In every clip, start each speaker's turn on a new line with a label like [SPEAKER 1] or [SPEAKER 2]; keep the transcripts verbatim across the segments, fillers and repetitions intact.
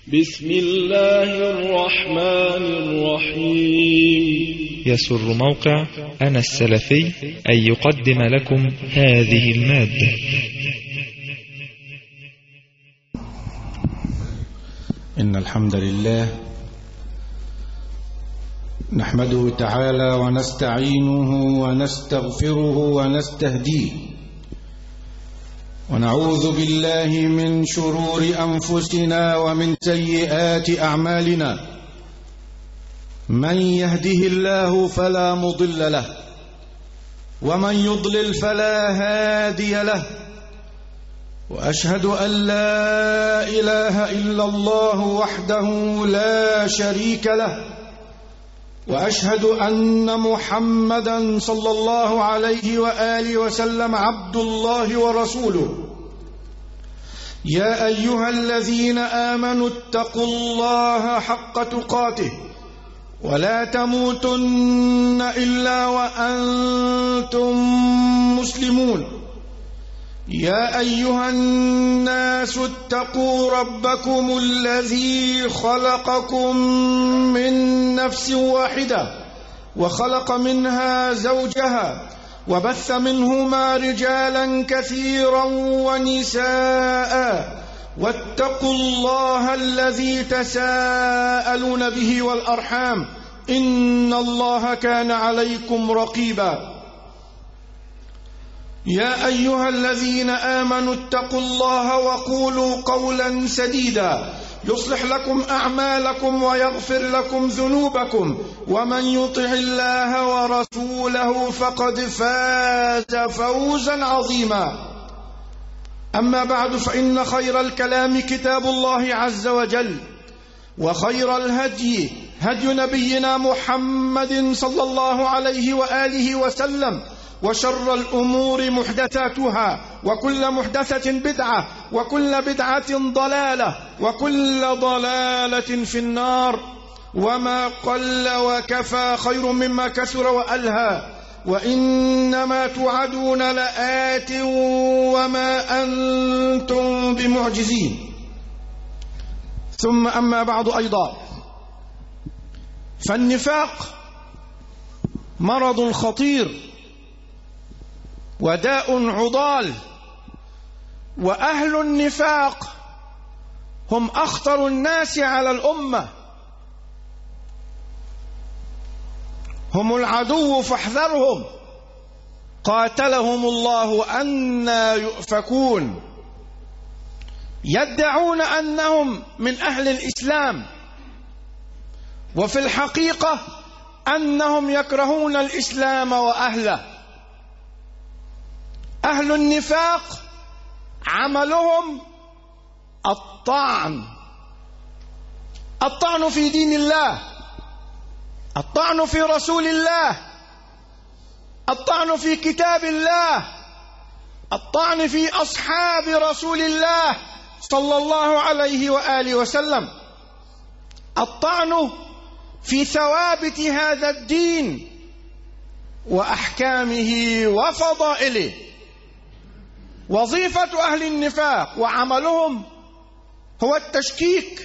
[SPEAKER 1] بسم الله الرحمن الرحيم.
[SPEAKER 2] يسر موقع أنا السلفي أن يقدم لكم هذه المادة.
[SPEAKER 3] إن الحمد لله نحمده تعالى ونستعينه ونستغفره ونستهديه، ونعوذ بالله من شرور أنفسنا ومن سيئات أعمالنا. من يهده الله فلا مضل له، ومن يضلل فلا هادي له، وأشهد أن لا إله إلا الله وحده لا شريك له، وأشهد أن محمدا صلى الله عليه وآله وسلم عبد الله ورسوله. يا أيها الذين آمنوا اتقوا الله حق تقاته ولا تموتن إلا وأنتم مسلمون. يا أيها الناس اتقوا ربكم الذي خلقكم من نفس واحدة وخلق منها زوجها وبث منهما رجالا كثيرا ونساء، واتقوا الله الذي تساءلون به والأرحام إن الله كان عليكم رقيبا. يا أيها الذين آمنوا اتقوا الله وقولوا قولا سديدا يصلح لكم أعمالكم ويغفر لكم ذنوبكم، ومن يطع الله ورسوله فقد فاز فوزا عظيما. أما بعد، فإن خير الكلام كتاب الله عز وجل، وخير الهدي هدي نبينا محمد صلى الله عليه وآله وسلم، وشر الأمور محدثاتها، وكل محدثة بدعة، وكل بدعة ضلالة، وكل ضلالة في النار. وما قل وكفى خير مما كثر وألهى، وإنما توعدون لآت وما أنتم بمعجزين. ثم أما بعد أيضا، فالنفاق مرض خطير وداء عضال، وأهل النفاق هم أخطر الناس على الأمة، هم العدو فاحذرهم، قاتلهم الله أنى يؤفكون. يدعون أنهم من أهل الإسلام، وفي الحقيقة أنهم يكرهون الإسلام وأهله. أهل النفاق عملهم الطعن، الطعن في دين الله، الطعن في رسول الله، الطعن في كتاب الله، الطعن في أصحاب رسول الله صلى الله عليه وآله وسلم، الطعن في ثوابت هذا الدين وأحكامه وفضائله. وظيفة أهل النفاق وعملهم هو التشكيك،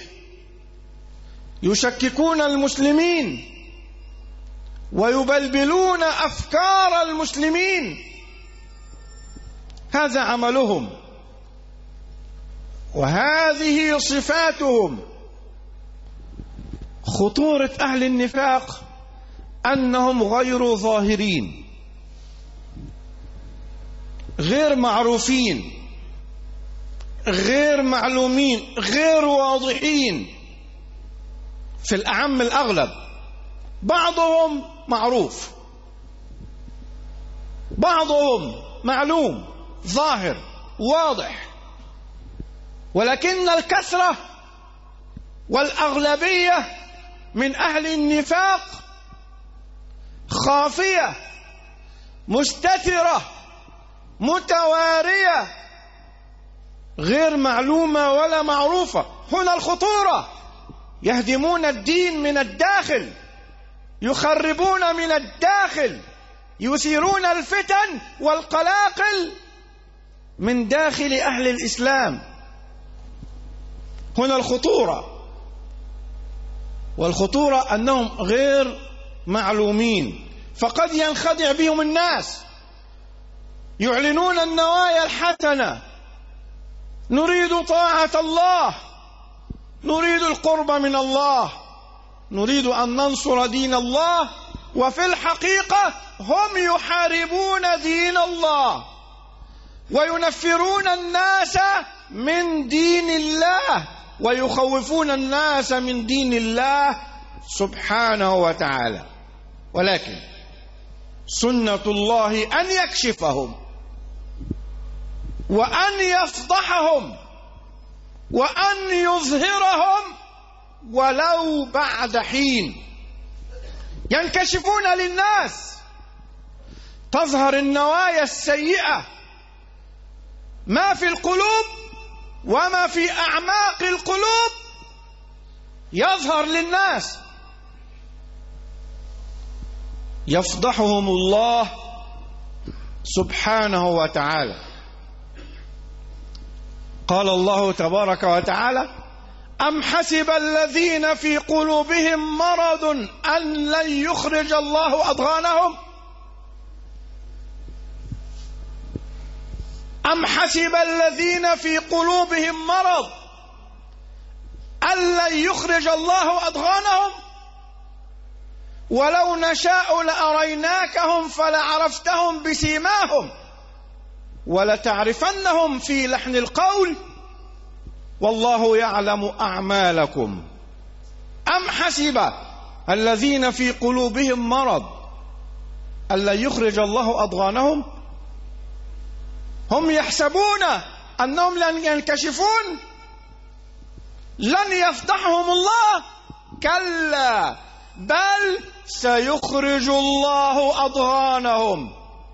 [SPEAKER 3] يشككون المسلمين ويبلبلون أفكار المسلمين، هذا عملهم وهذه صفاتهم. خطورة أهل النفاق أنهم غير ظاهرين، غير معروفين، غير معلومين، غير واضحين في الأعم الأغلب. بعضهم معروف، بعضهم معلوم ظاهر واضح، ولكن الكثرة والأغلبية من أهل النفاق خافية مستترة متوارية غير معلومة ولا معروفة. هنا الخطورة. يهدمون الدين من الداخل، يخربون من الداخل، يثيرون الفتن والقلاقل من داخل أهل الإسلام. هنا الخطورة. والخطورة أنهم غير معلومين، فقد ينخدع بهم الناس، يعلنون النوايا الحسنة، نريد طاعة الله، نريد القرب من الله، نريد أن ننصر دين الله، وفي الحقيقة هم يحاربون دين الله وينفرون الناس من دين الله ويخوفون الناس من دين الله سبحانه وتعالى. ولكن سنة الله أن يكشفهم وأن يفضحهم وأن يظهرهم ولو بعد حين، ينكشفون للناس، تظهر النوايا السيئة، ما في القلوب وما في أعماق القلوب يظهر للناس. يفضحهم الله سبحانه وتعالى. قال الله تبارك وتعالى: أم حسب الذين في قلوبهم مرض أن لن يخرج الله أضغانهم أم حسب الذين في قلوبهم مرض أن لن يخرج الله أضغانهم ولو نشاء لأريناكهم فلعرفتهم بسيماهم ولتعرفنهم في لحن القول والله يعلم أعمالكم. أم حسب الذين في قلوبهم مرض أن لن يخرج الله أضغانهم، هم يحسبون أنهم لن ينكشفون، لن يفضحهم الله، كلا بل سيخرج الله أضغانهم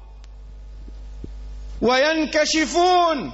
[SPEAKER 3] وينكشفون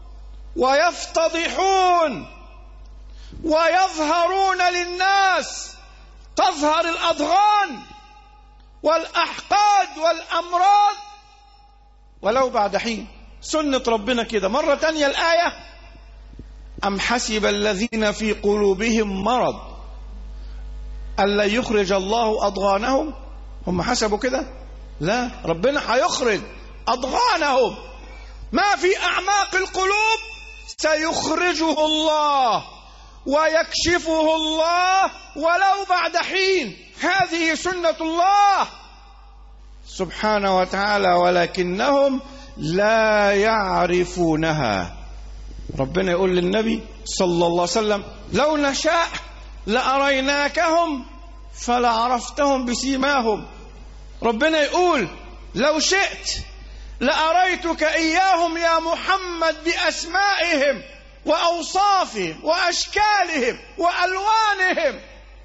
[SPEAKER 3] ويفتضحون ويظهرون للناس، تظهر الأضغان والأحقاد والأمراض ولو بعد حين. سنة ربنا كده. مرة تانية الآية: أم حسب الذين في قلوبهم مرض أن لن يخرج الله أضغانهم. هم حسبوا كده؟ لا، ربنا هيخرج أضغانهم، ما في أعماق القلوب سيخرجه الله ويكشفه الله ولو بعد حين. هذه سنة الله سبحانه وتعالى، ولكنهم لا يعرفونها. ربنا يقول للنبي صلى الله عليه وسلم: لو نشاء لأريناكهم فلعرفتهم بسيماهم. ربنا يقول: لو شئت لأريتك إياهم يا محمد بأسمائهم وأوصافهم وأشكالهم وألوانهم،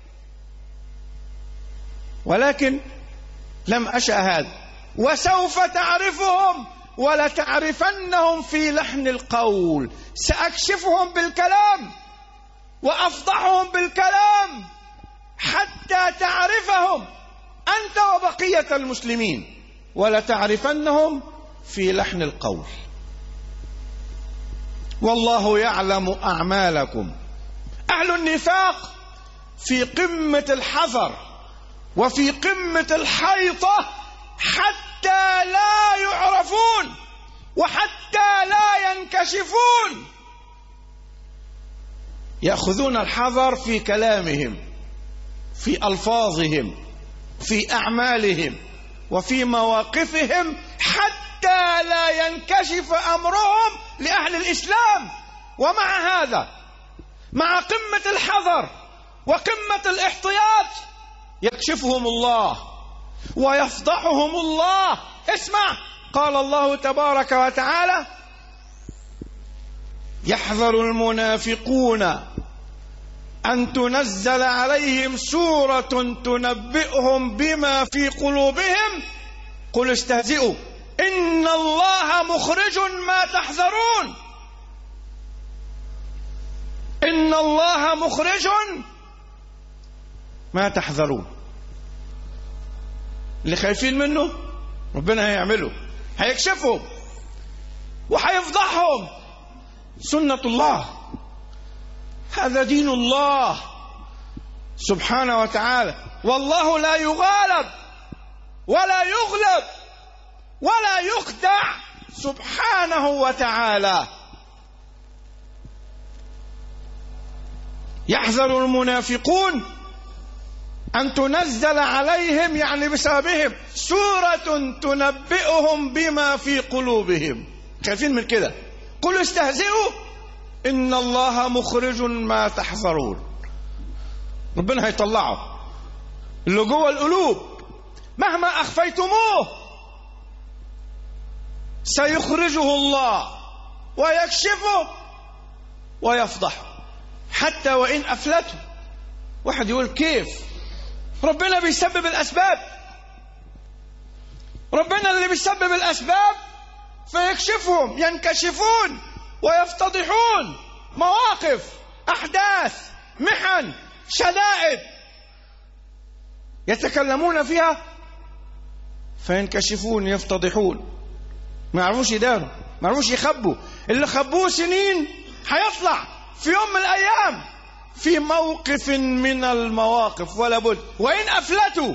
[SPEAKER 3] ولكن لم أشأ هذا. وسوف تعرفهم ولتعرفنهم في لحن القول. سأكشفهم بالكلام وأفضحهم بالكلام حتى تعرفهم أنت وبقية المسلمين، ولتعرفنهم في لحن القول. والله يعلم أعمالكم. أهل النفاق في قمة الحذر وفي قمة الحيطة حتى لا يعرفون وحتى لا ينكشفون. يأخذون الحذر في كلامهم، في ألفاظهم، في أعمالهم، وفي مواقفهم، حتى لا ينكشف أمرهم لأهل الإسلام. ومع هذا، مع قمة الحذر وقمة الاحتياط، يكشفهم الله ويفضحهم الله. اسمع، قال الله تبارك وتعالى: يحذر المنافقون أن تنزل عليهم سورة تنبئهم بما في قلوبهم قل استهزئوا إن الله مخرج ما تحذرون. إن الله مخرج ما تحذرون. اللي خايفين منه ربنا هيعمله، هيكشفهم وهيفضحهم. سنة الله، هذا دين الله، سبحانه وتعالى. والله لا يغالب ولا يغلب ولا يخدع سبحانه وتعالى. يحذر المنافقون أن تنزل عليهم، يعني بسببهم، سورة تنبئهم بما في قلوبهم. خايفين من كده. قل استهزئوا إن الله مخرج ما تحذرون. ربنا هيطلعه اللي جوه القلوب مهما أخفيتموه سيخرجه الله ويكشفه ويفضحه حتى وإن أفلته. واحد يقول كيف؟ ربنا بيسبب الأسباب، ربنا اللي بيسبب الأسباب فيكشفهم، ينكشفون ويفتضحون. مواقف، أحداث، محن، شدائد يتكلمون فيها فينكشفون، يفتضحون. ما يعرفوش يداروا، ما يعرفوش يخبوا. اللي خبوه سنين هيطلع في يوم من الأيام في موقف من المواقف ولا بد. وإن أفلتوا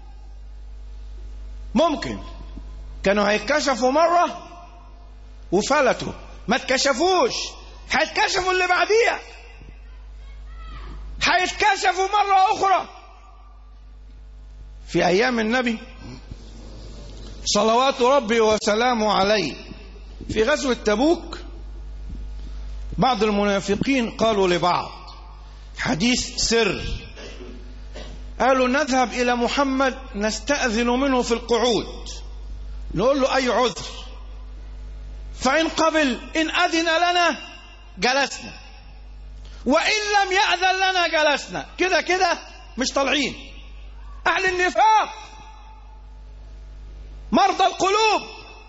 [SPEAKER 3] ممكن كانوا هيتكشفوا مرة وفلتوا، ما اتكشفوش، هيتكشفوا اللي بعديها، هيتكشفوا مرة أخرى. في أيام النبي صلوات ربي وسلامه عليه في غزوة تبوك بعض المنافقين قالوا لبعض حديث سر، قالوا نذهب إلى محمد نستأذن منه في القعود، نقول له أي عذر، فإن قبل إن أذن لنا جلسنا، وإن لم يأذن لنا جلسنا. كده كده مش طالعين. أهل النفاق مرضى القلوب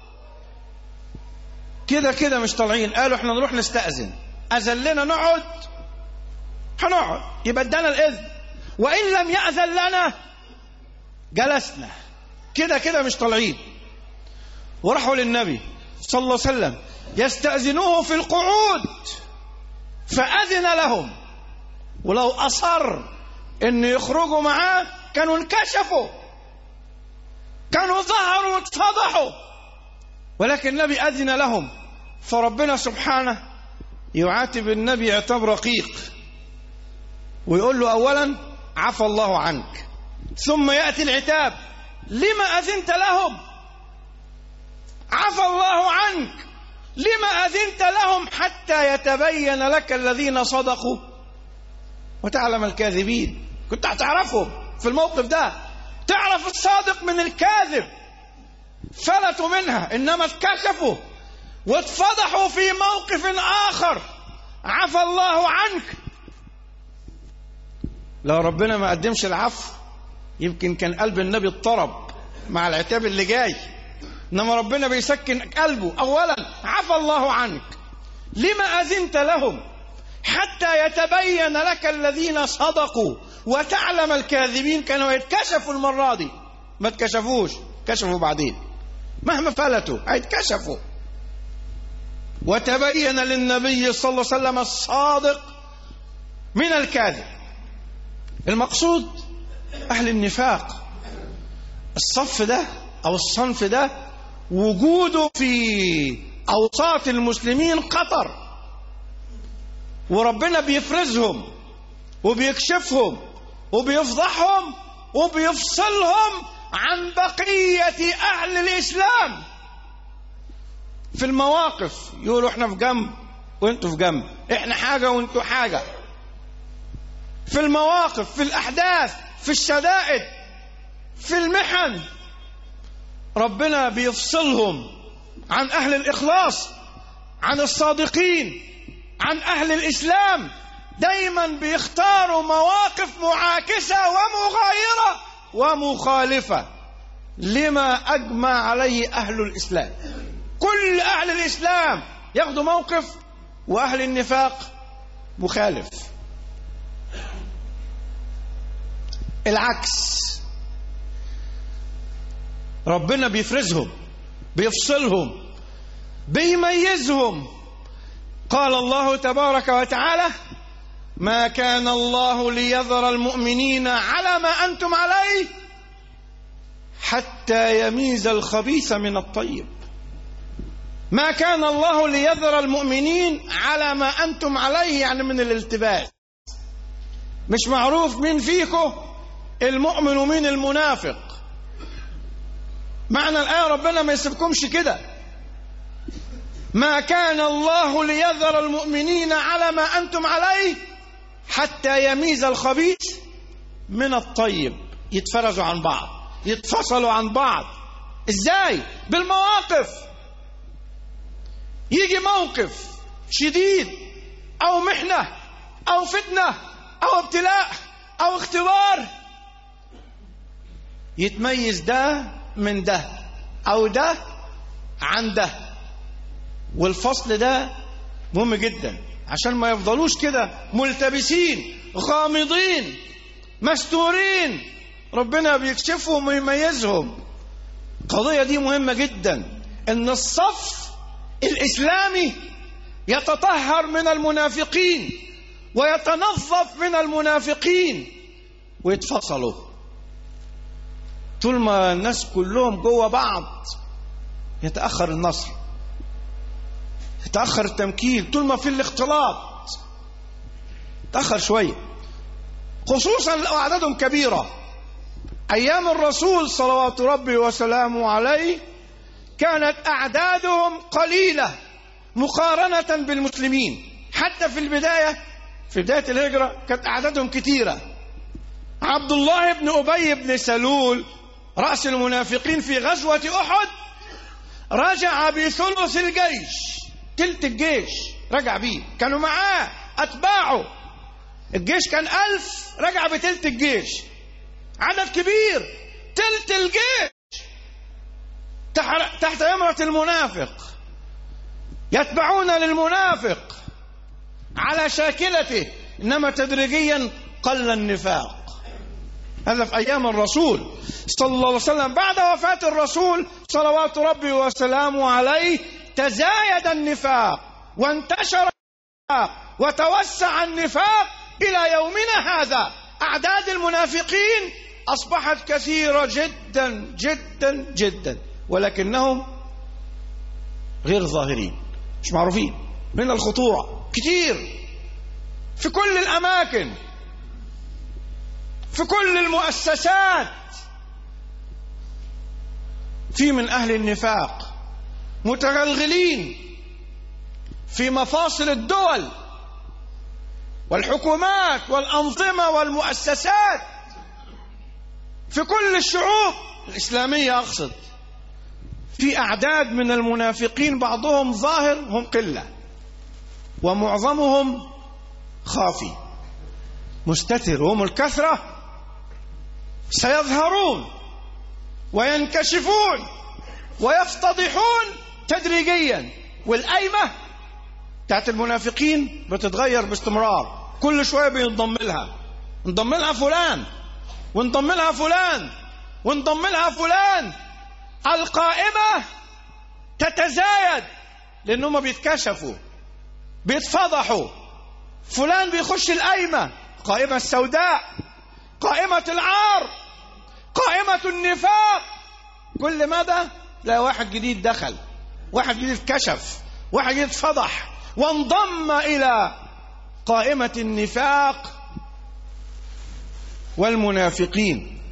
[SPEAKER 3] كده كده مش طالعين. قالوا احنا نروح نستأذن، أذن لنا نقعد هنقعد، يبقى ادانا الإذن، وإن لم يأذن لنا جلسنا. كده كده مش طالعين. وراحوا للنبي صلى الله عليه وسلم يستأذنوه في القعود فأذن لهم، ولو أصر إن يخرجوا معاه كانوا انكشفوا، كانوا ظهروا واتفضحوا، ولكن النبي أذن لهم. فربنا سبحانه يعاتب النبي عتاب رقيق ويقول له أولا عفى الله عنك، ثم يأتي العتاب لما أذنت لهم؟ عفى الله عنك، لما أذنت لهم حتى يتبين لك الذين صدقوا وتعلم الكاذبين. كنت هتعرفهم في الموقف ده، تعرف الصادق من الكاذب. فلتوا منها، إنما اتكشفوا واتفضحوا في موقف آخر. عفى الله عنك. لو ربنا ما قدمش العفو يمكن كان قلب النبي اضطرب مع العتاب اللي جاي، إنما ربنا بيسكن قلبه. أولا عفى الله عنك، لما أذنت لهم حتى يتبين لك الذين صدقوا وتعلم الكاذبين. كانوا يتكشفوا المرة دي، ما اتكشفوش، كشفوا بعدين، مهما فلتوا هيتكشفوا. وتبين للنبي صلى الله عليه وسلم الصادق من الكاذب. المقصود أهل النفاق، الصف ده أو الصنف ده وجوده في أوساط المسلمين خطر، وربنا بيفرزهم وبيكشفهم وبيفضحهم وبيفصلهم عن بقية أهل الإسلام. في المواقف يقولوا احنا في جنب وانتوا في جنب، احنا حاجة وانتوا حاجة. في المواقف، في الأحداث، في الشدائد، في المحن، ربنا بيفصلهم عن أهل الإخلاص، عن الصادقين، عن أهل الإسلام. دايما بيختاروا مواقف معاكسة ومغايرة ومخالفة لما أجمع عليه أهل الإسلام. كل أهل الإسلام ياخدوا موقف، وأهل النفاق مخالف. العكس، ربنا بيفرزهم، بيفصلهم، بيميزهم. قال الله تبارك وتعالى ما كان الله ليذر المؤمنين على ما أنتم عليه حتى يميز الخبيث من الطيب. ما كان الله ليذر المؤمنين على ما أنتم عليه، يعني من الالتباس. مش معروف مين فيكم المؤمن ومين المنافق. معنى الآية ربنا ما يسيبكمش كده. ما كان الله ليذر المؤمنين على ما أنتم عليه حتى يميز الخبيث من الطيب. يتفرزوا عن بعض، يتفصلوا عن بعض. ازاي؟ بالمواقف. يجي موقف شديد او محنة او فتنة او ابتلاء او اختبار، يتميز ده من ده او ده عن ده. والفصل ده مهم جدا عشان ما يفضلوش كده ملتبسين غامضين مستورين. ربنا بيكشفهم ويميزهم. القضية دي مهمة جدا، ان الصف الإسلامي يتطهر من المنافقين ويتنظف من المنافقين ويتفصلوا. طول ما الناس كلهم جوه بعض يتأخر النصر، يتأخر التمكين. طول ما في الاختلاط يتأخر شوية، خصوصا لو أعدادهم كبيرة. أيام الرسول صلوات ربي وسلامه عليه كانت أعدادهم قليلة مقارنة بالمسلمين. حتى في البداية، في بداية الهجرة، كانت أعدادهم كثيرة. عبد الله بن أبي بن سلول رأس المنافقين في غزوة أحد رجع بثلث الجيش، تلت الجيش رجع بيه. كانوا معاه أتباعه، الجيش كان ألف، رجع بتلت الجيش. عدد كبير، تلت الجيش تحت إمرة المنافق. يتبعون للمنافق على شاكلته، إنما تدريجيا قل النفاق. هذا في أيام الرسول صلى الله عليه وسلم. بعد وفاة الرسول صلوات ربي وسلامه عليه تزايد النفاق وانتشر النفاق وتوسع النفاق إلى يومنا هذا. أعداد المنافقين أصبحت كثيرة جدا جدا جدا، ولكنهم غير ظاهرين، مش معروفين. من الخطورة كتير في كل الأماكن، في كل المؤسسات. في من أهل النفاق متغلغلين في مفاصل الدول والحكومات والأنظمة والمؤسسات، في كل الشعوب الإسلامية أقصد. في أعداد من المنافقين، بعضهم ظاهر هم قلة، ومعظمهم خافي مستتر. وهم الكثرة سيظهرون وينكشفون ويفتضحون تدريجيا. والأيمة بتاعت المنافقين بتتغير باستمرار، كل شوية بينضم لها، انضم لها فلان وانضم لها فلان وانضم لها فلان. القائمة تتزايد لأنهم بيتكشفوا بيتفضحوا. فلان بيخش القائمة، قائمة السوداء، قائمة العار، قائمة النفاق. كل مدى لا واحد جديد دخل، واحد جديد كشف، واحد جديد فضح وانضم إلى قائمة النفاق والمنافقين.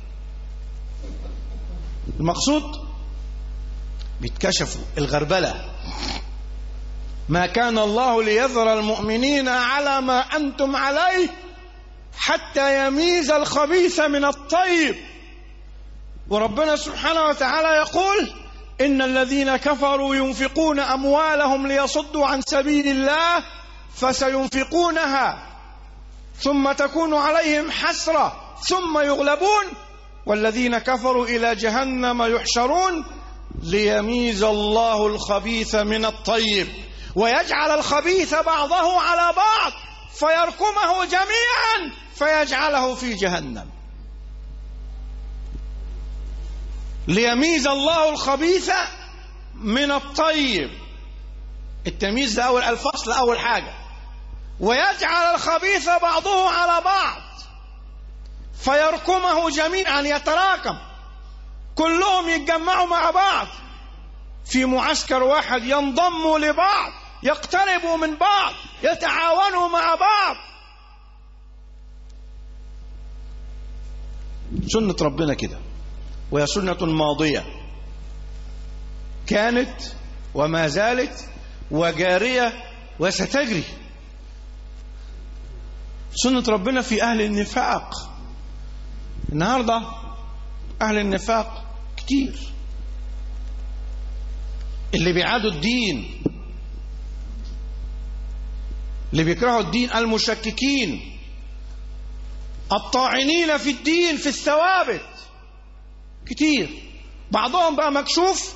[SPEAKER 3] المقصود بيتكشفوا الغربلة. ما كان الله ليذر المؤمنين على ما أنتم عليه حتى يميز الخبيث من الطيب. وربنا سبحانه وتعالى يقول: إن الذين كفروا ينفقون أموالهم ليصدوا عن سبيل الله فسينفقونها ثم تكون عليهم حسرة ثم يغلبون والذين كفروا إلى جهنم يحشرون ليميز الله الخبيث من الطيب ويجعل الخبيث بعضه على بعض فيركمه جميعا فيجعله في جهنم. ليميز الله الخبيث من الطيب. التمييز ده أول الفصل، أول حاجة. ويجعل الخبيث بعضه على بعض فيركمه جميعا، يتراكم كلهم يتجمعوا مع بعض في معسكر واحد، ينضموا لبعض، يقتربوا من بعض، يتعاونوا مع بعض. سنة ربنا كده، وهي سنة ماضية كانت وما زالت وجارية وستجري. سنة ربنا في أهل النفاق. النهاردة أهل النفاق كتير، اللي بيعادوا الدين، اللي بيكرهوا الدين، المشككين، الطاعنين في الدين، في الثوابت كتير. بعضهم بقى مكشوف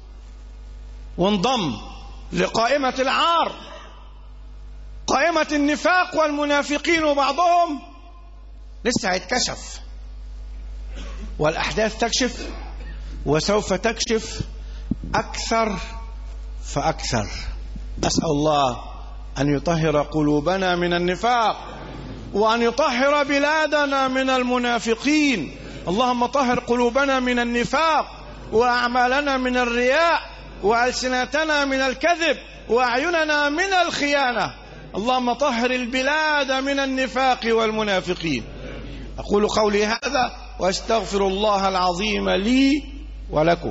[SPEAKER 3] وانضم لقائمة العار، قائمة النفاق والمنافقين، وبعضهم لسه هيتكشف، والأحداث تكشف وسوف تكشف أكثر فأكثر. أسأل الله أن يطهر قلوبنا من النفاق، وأن يطهر بلادنا من المنافقين. اللهم طهر قلوبنا من النفاق، وأعمالنا من الرياء، وألسنتنا من الكذب، وأعيننا من الخيانة. اللهم طهر البلاد من النفاق والمنافقين. أقول قولي هذا وأستغفر الله العظيم لي ولكم.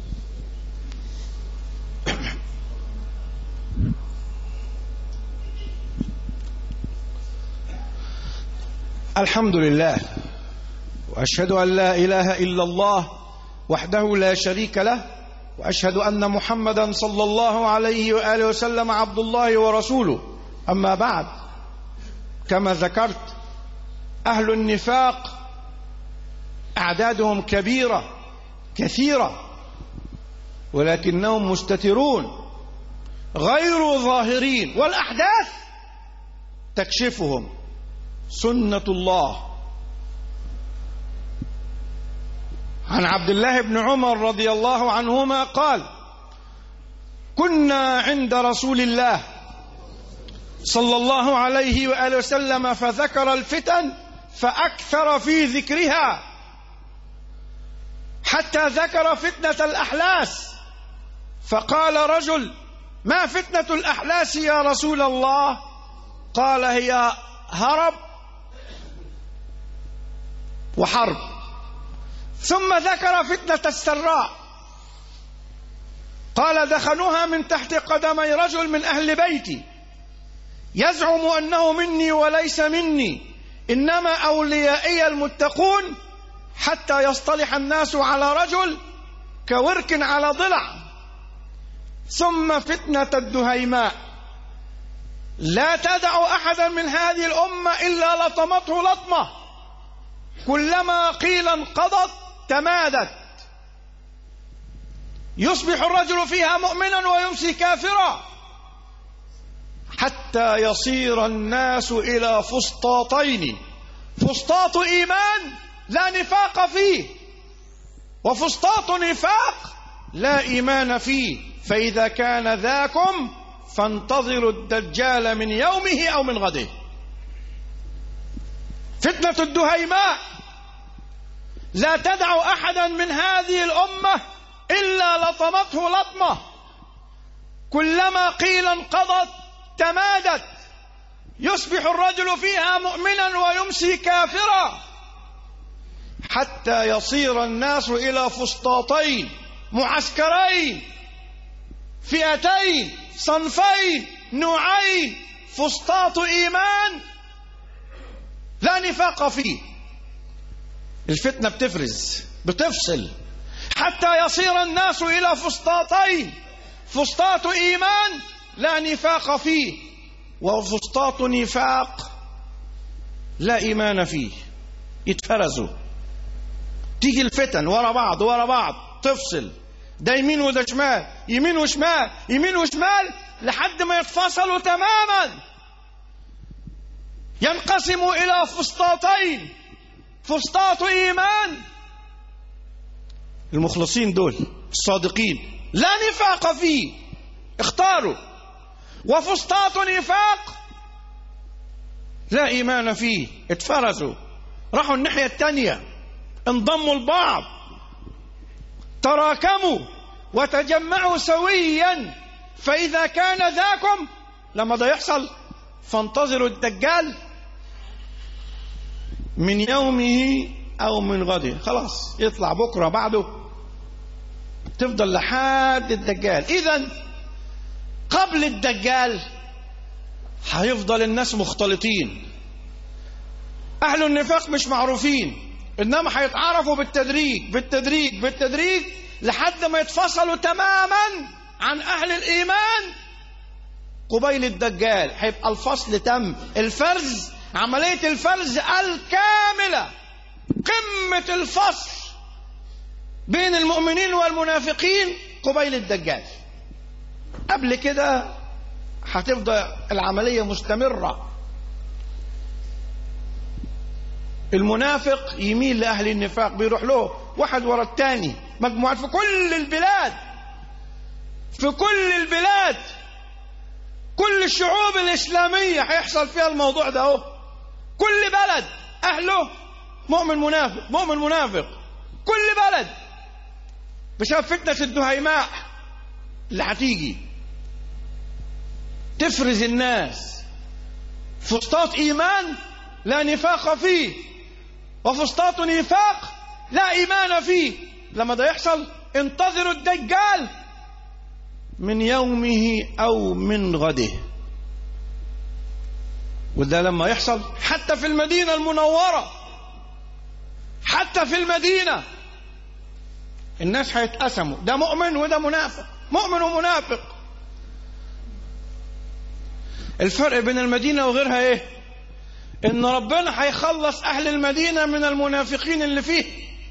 [SPEAKER 3] الحمد لله، وأشهد أن لا إله إلا الله وحده لا شريك له، وأشهد أن محمدا صلى الله عليه وآله وسلم عبد الله ورسوله. أما بعد، كما ذكرت، أهل النفاق أعدادهم كبيرة كثيرة، ولكنهم مستترون غير ظاهرين، والأحداث تكشفهم. سنة الله. عن عبد الله بن عمر رضي الله عنهما قال: كنا عند رسول الله صلى الله عليه وآله وسلم فذكر الفتن فأكثر في ذكرها، حتى ذكر فتنة الأحلاس، فقال رجل: ما فتنة الأحلاس يا رسول الله؟ قال: هي هرب وحرب. ثم ذكر فتنة السراء، قال: دخلوها من تحت قدمي رجل من أهل بيتي يزعم أنه مني وليس مني، إنما أوليائي المتقون، حتى يصطلح الناس على رجل كورك على ضلع. ثم فتنة الدهيماء، لا تدع أحدا من هذه الأمة إلا لطمته لطمة، كلما قيل انقضت تمادت، يصبح الرجل فيها مؤمنا ويمسي كافرا، حتى يصير الناس إلى فسطاطين: فسطاط إيمان لا نفاق فيه، وفسطاط نفاق لا إيمان فيه. فإذا كان ذاكم فانتظروا الدجال من يومه أو من غده. فتنة الدهيماء، لا تدع أحدا من هذه الأمة إلا لطمته لطمة، كلما قيل انقضت تمادت، يصبح الرجل فيها مؤمنا ويمسي كافرا، حتى يصير الناس إلى فسطاطين، معسكرين، فئتين، صنفين، نوعين: فسطاط إيمان لا نفاق فيه. الفتنة بتفرز، بتفصل، حتى يصير الناس إلى فسطاطين: فسطاط إيمان لا نفاق فيه، وفسطاط نفاق لا إيمان فيه. يتفرزوا، تيجي الفتن ورا بعض ورا بعض، تفصل، ده يمين وده شمال، يمين وشمال، يمين وشمال، لحد ما يتفصلوا تماما، ينقسموا إلى فسطاطين: فسطاط إيمان، المخلصين دول الصادقين لا نفاق فيه، اختاروا، وفسطاط نفاق لا إيمان فيه، اتفرزوا، راحوا الناحية التانية، انضموا لبعض، تراكموا وتجمعوا سويا. فإذا كان ذاكم، لما ده يحصل فانتظروا الدجال من يومه أو من غده. خلاص يطلع بكرة بعده، تفضل لحد الدجال. إذن قبل الدجال هيفضل الناس مختلطين، أهل النفاق مش معروفين، إنما هيتعرفوا بالتدريج بالتدريج بالتدريج لحد ما يتفصلوا تماما عن أهل الإيمان. قبيل الدجال هيبقى الفصل تم، الفرز، عملية الفرز الكاملة، قمة الفصل بين المؤمنين والمنافقين قبيل الدجال. قبل كده هتفضل العملية مستمرة. المنافق يميل لأهل النفاق، بيروح له واحد ورا الثاني، مجموعات في كل البلاد، في كل البلاد، كل الشعوب الإسلامية هيحصل فيها الموضوع ده اهو. كل بلد أهله مؤمن منافق، مؤمن منافق، كل بلد، بسبب فتنة الدهيماء اللي هتيجي تفرز الناس. فسطاط إيمان لا نفاق فيه، وفسطاط نفاق لا إيمان فيه. لما ده يحصل انتظروا الدجال من يومه أو من غده. وده لما يحصل حتى في المدينة المنورة، حتى في المدينة الناس هيتقسموا، ده مؤمن وده منافق، مؤمن ومنافق. الفرق بين المدينة وغيرها ايه؟ ان ربنا هيخلص اهل المدينة من المنافقين اللي فيه،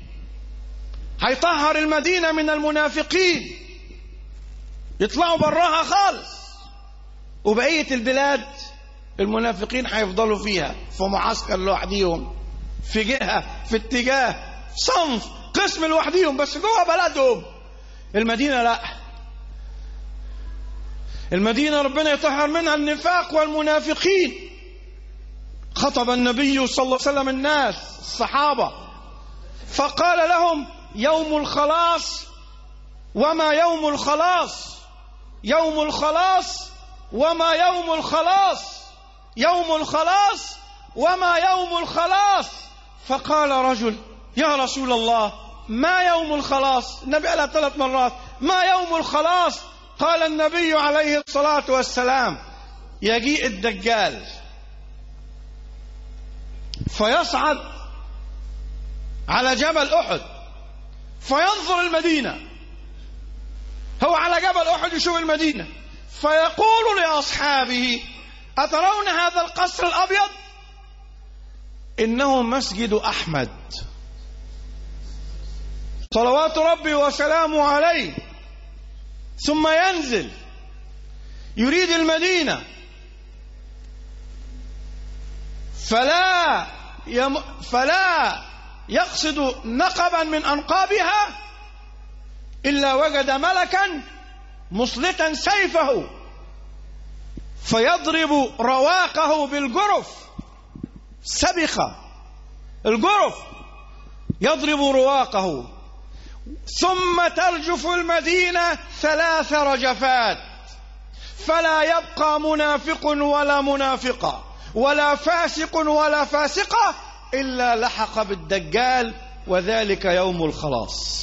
[SPEAKER 3] هيطهر المدينة من المنافقين، يطلعوا براها خالص. وبقية البلاد المنافقين هيفضلوا فيها في معسكر لوحديهم، في جهة، في اتجاه، صنف، قسم لوحديهم بس جوه بلدهم. المدينة لا، المدينة ربنا يطهر منها النفاق والمنافقين. خطب النبي صلى الله عليه وسلم الناس الصحابة فقال لهم: يوم الخلاص وما يوم الخلاص، يوم الخلاص وما يوم الخلاص، يوم الخلاص وما يوم الخلاص. فقال رجل: يا رسول الله ما يوم الخلاص؟ النبي قالها ثلاث مرات، ما يوم الخلاص؟ قال النبي عليه الصلاة والسلام: يجيء الدجال فيصعد على جبل أحد فينظر المدينة، هو على جبل أحد يشوف المدينة، فيقول لأصحابه: أترون هذا القصر الأبيض؟ إنه مسجد أحمد صلوات ربي وسلامه عليه. ثم ينزل يريد المدينة، فلا يم فلا يقصد نقبا من أنقابها إلا وجد ملكا مسلطا سيفه فيضرب رواقه بالجرف، سبخة الجرف يضرب رواقه، ثم ترجف المدينة ثلاث رجفات، فلا يبقى منافق ولا منافقة ولا فاسق ولا فاسقة إلا لحق بالدجال، وذلك يوم الخلاص.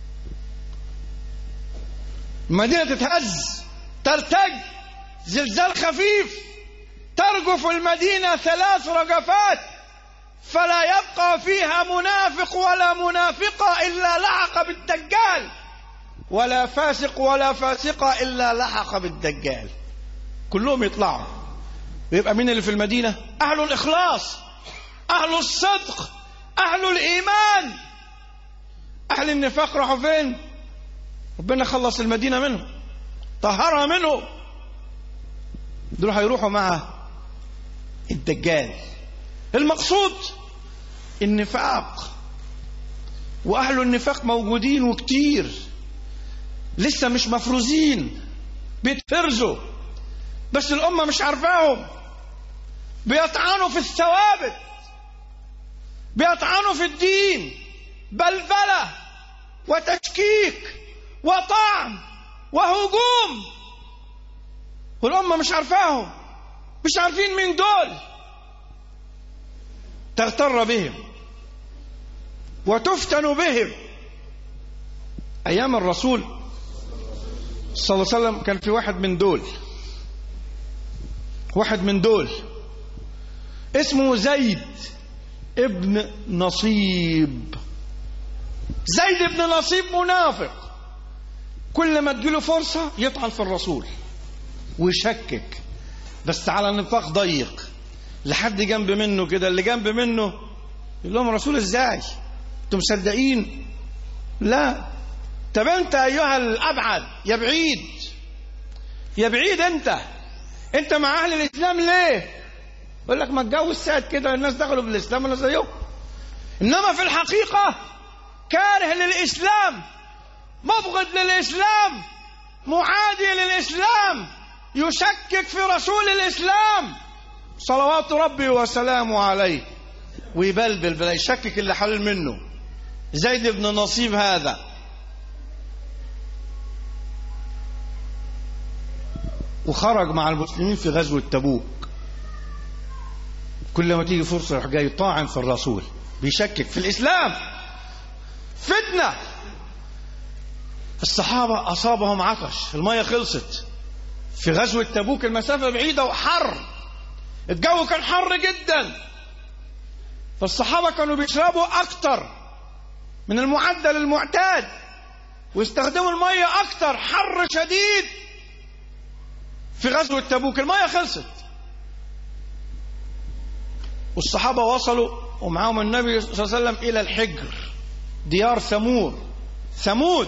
[SPEAKER 3] المدينة تتهز، ترتج، زلزال خفيف، ترجف المدينة ثلاث رجفات، فلا يبقى فيها منافق ولا منافقة إلا لحق بالدجال، ولا فاسق ولا فاسقة إلا لحق بالدجال. كلهم يطلعوا، ويبقى مين اللي في المدينة؟ أهل الإخلاص، أهل الصدق، أهل الإيمان. أهل النفاق راحوا فين؟ ربنا خلص المدينة منه، طهرها منه، دول هيروحوا مع الدجال. المقصود النفاق، وأهل النفاق موجودين وكتير، لسه مش مفروزين، بيتفرزوا، بس الأمة مش عارفاهم. بيطعنوا في الثوابت، بيطعنوا في الدين، بلبلة وتشكيك وطعن وهجوم، والأمة مش عارفاهم، مش عارفين مين دول. تغتر بهم وتفتن بهم. أيام الرسول صلى الله عليه وسلم كان في واحد من دول، واحد من دول اسمه زيد ابن نصيب. زيد ابن نصيب منافق، كل ما تجيله فرصة يطعن في الرسول ويشكك، بس على نطاق ضيق، لحد جنب منه كده، اللي جنب منه يقول لهم الرسول ازاي انتم مصدقين؟ لا. طب انت ايها الابعد، يا بعيد يا بعيد، انت انت مع اهل الاسلام ليه؟ يقول لك ما اتجوز ساعد كده الناس دخلوا بالاسلام ولا زيهم. انما في الحقيقه كاره للاسلام، مبغض للاسلام، معادي للاسلام، يشكك في رسول الاسلام صلوات ربي وسلامه عليه، ويبلبل بلا يشكك اللي حلال منه. زيد بن نصيب هذا وخرج مع المسلمين في غزوة تبوك، كل ما تيجي فرصة يروح جاي طاعن في الرسول، بيشكك في الإسلام، فتنة. الصحابة أصابهم عطش، المية خلصت في غزوة تبوك، المسافة بعيدة وحر، الجو كان حر جدا، فالصحابة كانوا بيشربوا أكتر من المعدل المعتاد ويستخدموا المية أكتر، حر شديد في غزوة تبوك، المية خلصت، والصحابة وصلوا ومعهم النبي صلى الله عليه وسلم إلى الحجر، ديار ثمود ثمود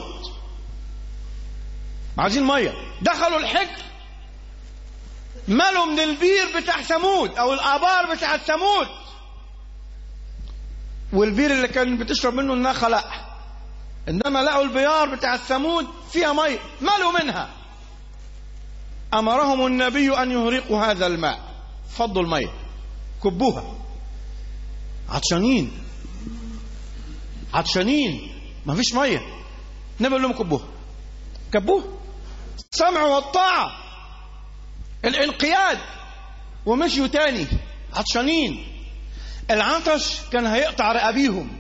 [SPEAKER 3] عايزين مية. دخلوا الحجر، ملوا من البير بتاع ثمود أو الآبار بتاع ثمود، والبير اللي كان بتشرب منه الناقة لا، إنما لقوا البيار بتاع ثمود فيها مية، ملوا منها. أمرهم النبي أن يهرقوا هذا الماء، فضوا المية كبوها، عطشانين عطشانين ما فيش مية، النبي قال لهم كبوها، كبوها، سمع والطاعة، الانقياد، ومشيوا تاني عطشانين. العطش كان هيقطع رقابيهم،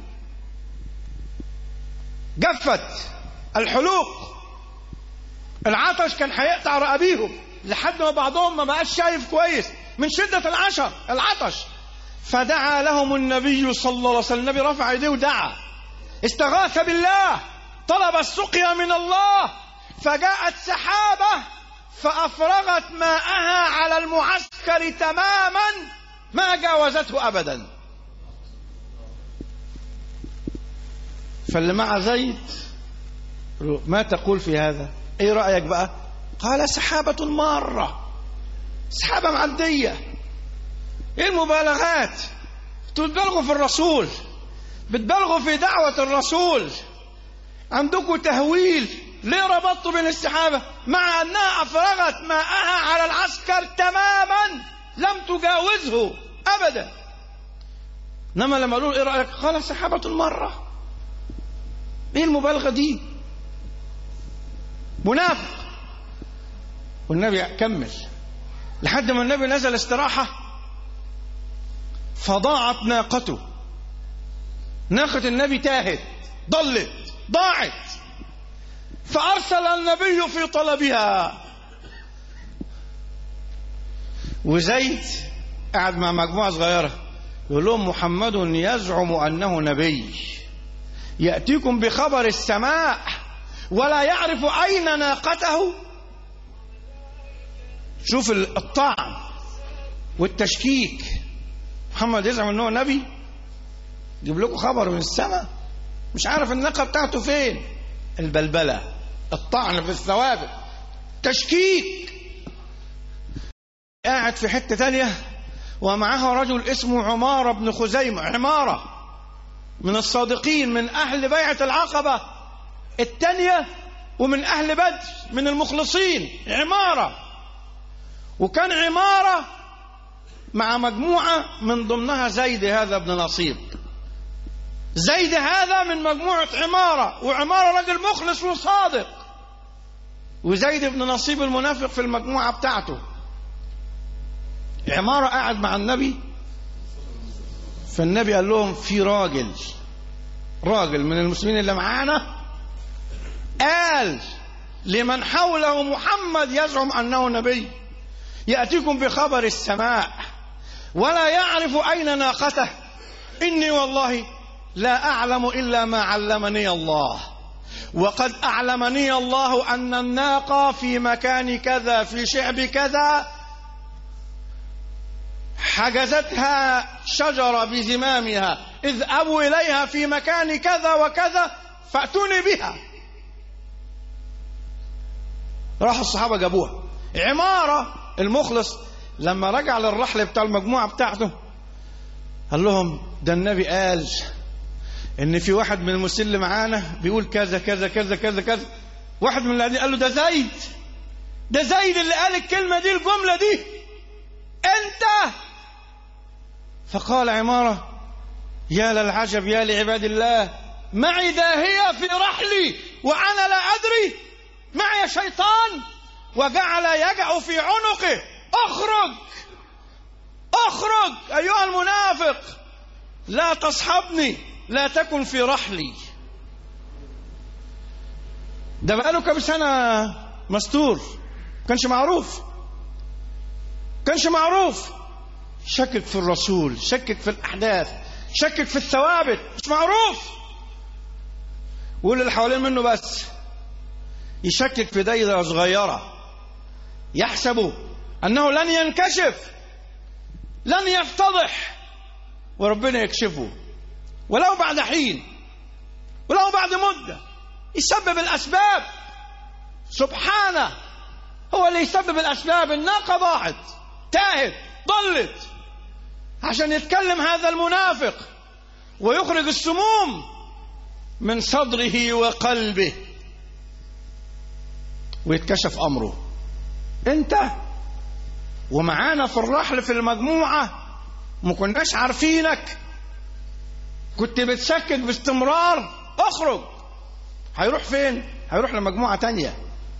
[SPEAKER 3] جفت الحلوق، العطش كان هيقطع رقابيهم، لحد ما بعضهم ما بقاش شايف كويس من شدة العشر العطش. فدعا لهم النبي صلى الله عليه وسلم، النبي رفع يديه ودعا، استغاث بالله، طلب السقيا من الله، فجاءت سحابة فأفرغت ماءها على المعسكر تماما، ما جاوزته أبدا. فاللي مع زيد ما تقول في هذا؟ ايه رأيك بقى؟ قال سحابة مارة، سحابة معدية، ايه المبالغات؟ بتبالغوا في الرسول، بتبالغوا في دعوة الرسول، عندكم تهويل. ليه ربطتوا بين السحابة مع أنها أفرغت ماءها على العسكر تماما، لم تجاوزه أبدا؟ إنما لما قالوا إيه رأيك؟ قال سحابة مرة. إيه المبالغة دي؟ منافق. والنبي كمل لحد ما النبي نزل استراحة، فضاعت ناقته، ناقة النبي تاهت، ضلت، ضاعت، فأرسل النبي في طلبها. وزيد قاعد مع مجموعة صغيرة يقول لهم محمد يزعم أنه نبي، يأتيكم بخبر السماء ولا يعرف أين ناقته. شوف الطعن والتشكيك، محمد يزعم أنه نبي، يجيب لكم خبر من السماء مش عارف الناقة بتاعته فين. البلبلة، الطعن في الثوابت، تشكيك. قاعد في حتة تانية ومعها رجل اسمه عمارة بن خزيمة، عمارة من الصادقين، من أهل بيعة العقبة التانية، ومن أهل بدر، من المخلصين، عمارة. وكان عمارة مع مجموعة من ضمنها زيد هذا ابن نصيب. زيد هذا من مجموعة عمارة، وعمارة راجل مخلص وصادق، وزيد ابن نصيب المنافق في المجموعة بتاعته. عمارة قاعد مع النبي، فالنبي قال لهم في راجل راجل من المسلمين اللي معانا قال لمن حوله محمد يزعم أنه نبي يأتيكم بخبر السماء ولا يعرف أين ناقته، إني والله لا أعلم إلا ما علمني الله، وقد أعلمني الله أن الناقة في مكان كذا في شعب كذا حجزتها شجرة بزمامها، إذ أبوا إليها في مكان كذا وكذا فأتوني بها. راح الصحابة جابوها. عمارة المخلص لما رجع للرحل بتاع المجموعة بتاعته قال لهم ده النبي قال إن في واحد من المسلمين اللي معانا بيقول كذا كذا كذا كذا كذا. واحد من الذين قال له ده زيد، ده زيد اللي قال الكلمة دي الجملة دي أنت. فقال عمارة يا للعجب يا لعباد الله، معي داهية في رحلي وأنا لا أدري، معي شيطان وجعل يجع في عنقه، اخرج اخرج أيها المنافق، لا تصحبني، لا تكن في رحلي. ده بقاله كم سنة مستور، كانش معروف كانش معروف شكك في الرسول، شكك في الأحداث، شكك في الثوابت، مش معروف. واللي اللي حوالين منه بس يشكك في دايرة صغيرة، يحسب أنه لن ينكشف، لن يفتضح، وربنا يكشفه ولو بعد حين، ولو بعد مدة. يسبب الأسباب سبحانه، هو اللي يسبب الأسباب. الناقة ضاعت، تاهت، ضلت، عشان يتكلم هذا المنافق ويخرج السموم من صدره وقلبه ويتكشف أمره. انت ومعانا في الرحل في المجموعة ما كناش عارفينك، كنت بتشكك باستمرار، اخرج. هيروح فين؟ هيروح لمجموعة تانية،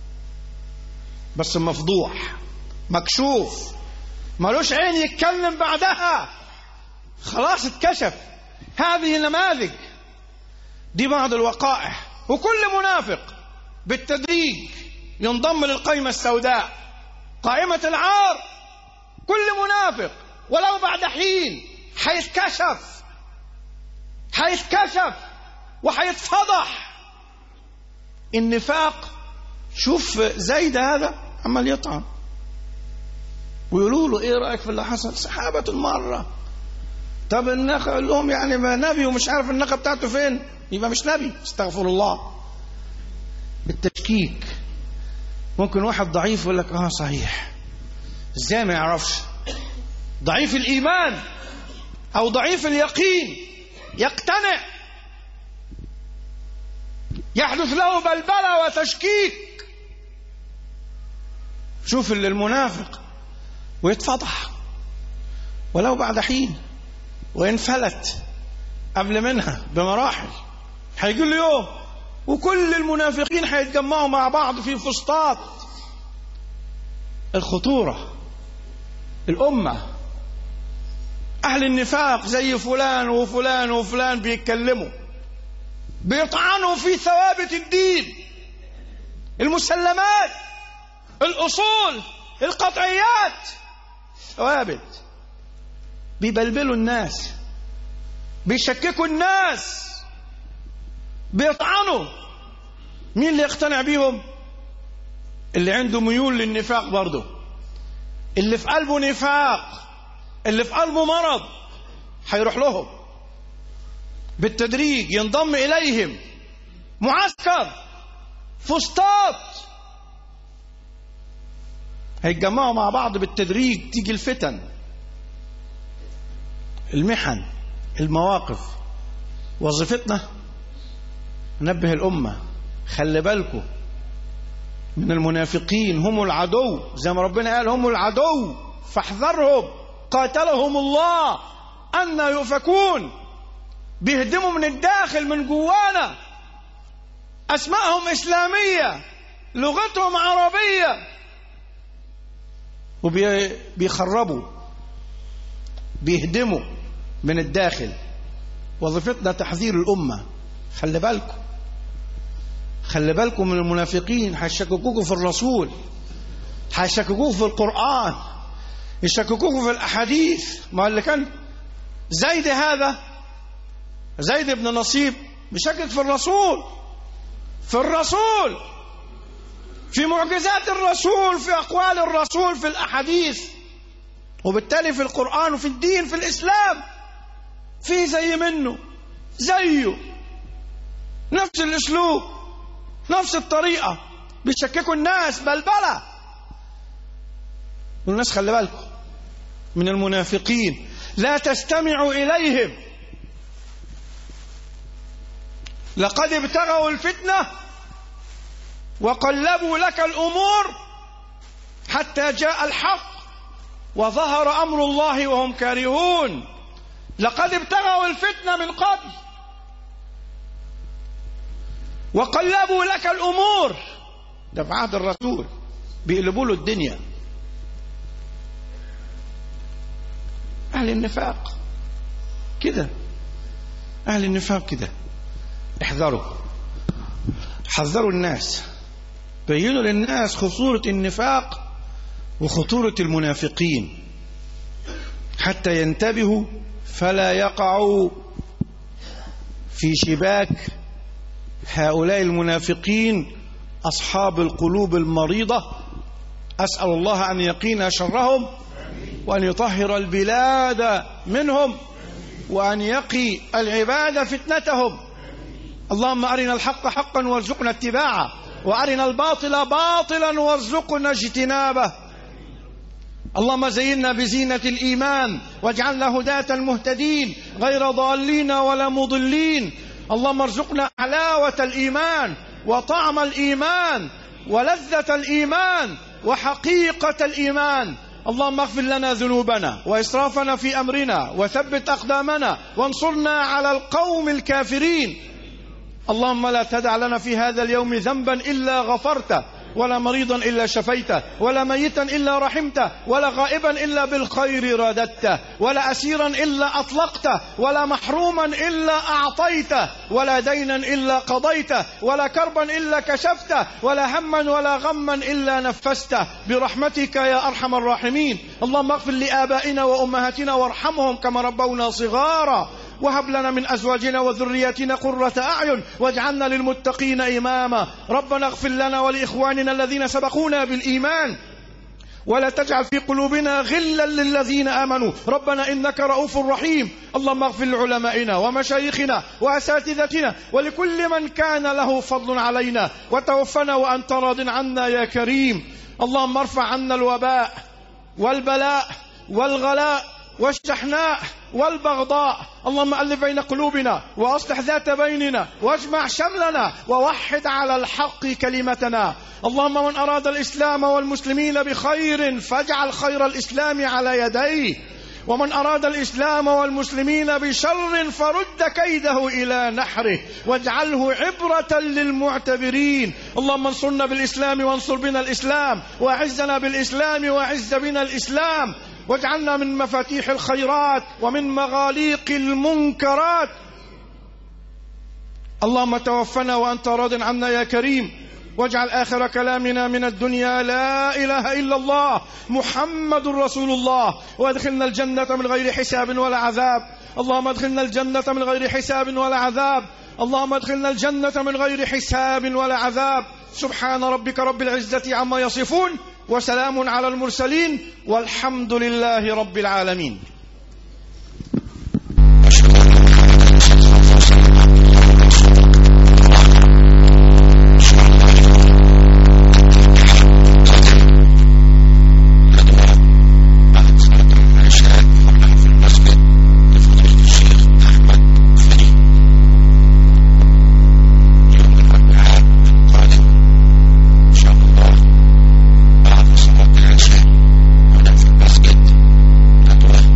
[SPEAKER 3] بس مفضوح مكشوف، ملوش عين يتكلم بعدها، خلاص اتكشف. هذه النماذج دي بعض الوقائع. وكل منافق بالتدريج ينضم للقائمة السوداء، قائمة العار. كل منافق ولو بعد حين هيتكشف، هيتكشف وهيتفضح. النفاق، شوف زيد هذا عمال يطعن ويقولوا له ايه رأيك في اللي حصل؟ سحابة مرة. طب الناقة قال لهم يعني ما نبي ومش عارف الناقة بتاعته فين، يبقى مش نبي، استغفر الله. بالتشكيك ممكن واحد ضعيف يقول لك اه صحيح، ازاي ما يعرفش؟ ضعيف الإيمان أو ضعيف اليقين يقتنع، يحدث له بلبلة وتشكيك. شوف اللي المنافق ويتفضح ولو بعد حين، وينفلت قبل منها بمراحل. هيجي له يوم وكل المنافقين هيتجمعوا مع بعض في فسطاط. الخطورة الأمة، أهل النفاق زي فلان وفلان وفلان بيتكلموا، بيطعنوا في ثوابت الدين، المسلمات، الأصول، القطعيات، ثوابت. بيبلبلوا الناس، بيشككوا الناس، بيطعنوا. مين اللي يقتنع بيهم؟ اللي عنده ميول للنفاق برضه، اللي في قلبه نفاق، اللي في قلبه مرض، هيروح لهم بالتدريج، ينضم إليهم. معسكر فسطاط، هيتجمعوا مع بعض بالتدريج. تيجي الفتن، المحن، المواقف. وظيفتنا ننبه الأمة، خلي بالكم من المنافقين، هم العدو، زي ما ربنا قال هم العدو فاحذرهم قاتلهم الله أن يؤفكون، بيهدموا من الداخل من جوانا، أسمائهم إسلامية، لغتهم عربية، وبيخربوا بيهدموا من الداخل. وظيفتنا تحذير الأمة. خلي بالكم خلي بالكم من المنافقين، هيشككوكوا في الرسول، هيشككوكوا في القرآن، يشككوكوا في الأحاديث. ما اللي كان زيد هذا زيد بن نصيب بيشكك في الرسول، في الرسول، في معجزات الرسول، في أقوال الرسول، في الأحاديث، وبالتالي في القرآن وفي الدين، في الإسلام في زي منه، زيه، نفس الأسلوب، نفس الطريقة، بيشككوا الناس بلبلة. والناس خلي بالكم من المنافقين، لا تستمعوا إليهم، لقد ابتغوا الفتنة وقلبوا لك الأمور حتى جاء الحق وظهر أمر الله وهم كارهون. لقد ابتغوا الفتنة من قبل وقلبوا لك الأمور، ده في عهد الرسول بيقلبوا له الدنيا. أهل النفاق كده، أهل النفاق كده. احذروا، حذروا الناس، بينوا للناس خطورة النفاق وخطورة المنافقين حتى ينتبهوا فلا يقعوا في شباك هؤلاء المنافقين أصحاب القلوب المريضة. أسأل الله أن يقينا شرهم وأن يطهر البلاد منهم وأن يقي العباد فتنتهم. اللهم أرنا الحق حقا وارزقنا اتباعه، وأرنا الباطل باطلا وارزقنا اجتنابه. اللهم زينا بزينة الإيمان واجعلنا هداة مهتدين غير ضالين ولا مضلين. اللهم ارزقنا حلاوة الإيمان وطعم الإيمان ولذة الإيمان وحقيقة الإيمان. اللهم اغفر لنا ذنوبنا وإسرافنا في أمرنا وثبت أقدامنا وانصرنا على القوم الكافرين. اللهم لا تدع لنا في هذا اليوم ذنبا إلا غفرته، ولا مريضا إلا شفيته، ولا ميتا إلا رحمته، ولا غائبا إلا بالخير رددته، ولا أسيرا إلا أطلقته، ولا محروما إلا أعطيته، ولا دينا إلا قضيته، ولا كربا إلا كشفته، ولا هما ولا غما إلا نفسته برحمتك يا أرحم الراحمين. اللهم اغفر لآبائنا وأمهاتنا وارحمهم كما ربونا صغارا، وهب لنا من أزواجنا وذرياتنا قرة أعين واجعلنا للمتقين إماما. ربنا اغفر لنا ولإخواننا الذين سبقونا بالإيمان ولا تجعل في قلوبنا غلا للذين آمنوا ربنا إنك رؤوف رحيم. اللهم اغفر لعلمائنا ومشايخنا وأساتذتنا ولكل من كان له فضل علينا، وتوفنا وأنت راض عنا يا كريم. اللهم ارفع عنا الوباء والبلاء والغلاء والشحناء والبغضاء. اللهم ألف بين قلوبنا وأصلح ذات بيننا واجمع شملنا ووحد على الحق كلمتنا. اللهم من أراد الإسلام والمسلمين بخير فاجعل خير الإسلام على يديه، ومن أراد الإسلام والمسلمين بشر فرد كيده إلى نحره واجعله عبرة للمعتبرين. اللهم انصرنا بالإسلام وانصر بنا الإسلام، وأعزنا بالإسلام وأعز بنا الإسلام، واجعلنا من مفاتيح الخيرات ومن مغاليق المنكرات. اللهم توفنا وأنت راض عنا يا كريم، واجعل آخر كلامنا من الدنيا لا إله إلا الله محمد رسول الله، وادخلنا الجنة من غير حساب ولا عذاب. اللهم ادخلنا الجنة من غير حساب ولا عذاب. اللهم ادخلنا الجنة من غير حساب ولا عذاب. سبحان ربك رب العزة عما يصفون، وسلام على المرسلين، والحمد لله رب العالمين.
[SPEAKER 4] بعد صلاة العشاء هنا في المسجد ندوة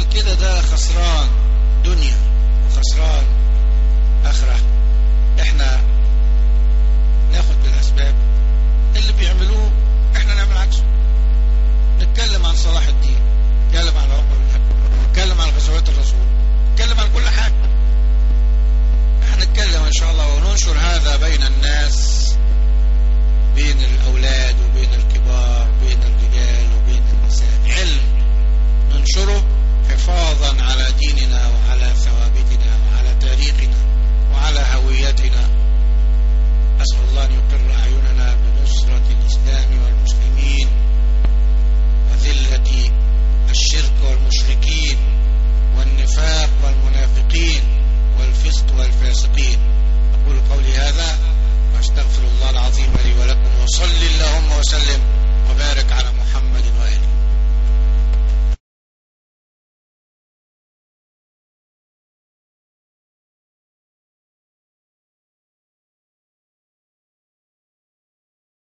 [SPEAKER 3] كده ده خسران دنيا وخسران آخرة. احنا ناخد بالأسباب اللي بيعملوه، احنا نعمل عكسه. نتكلم عن صلاح الدين، نتكلم عن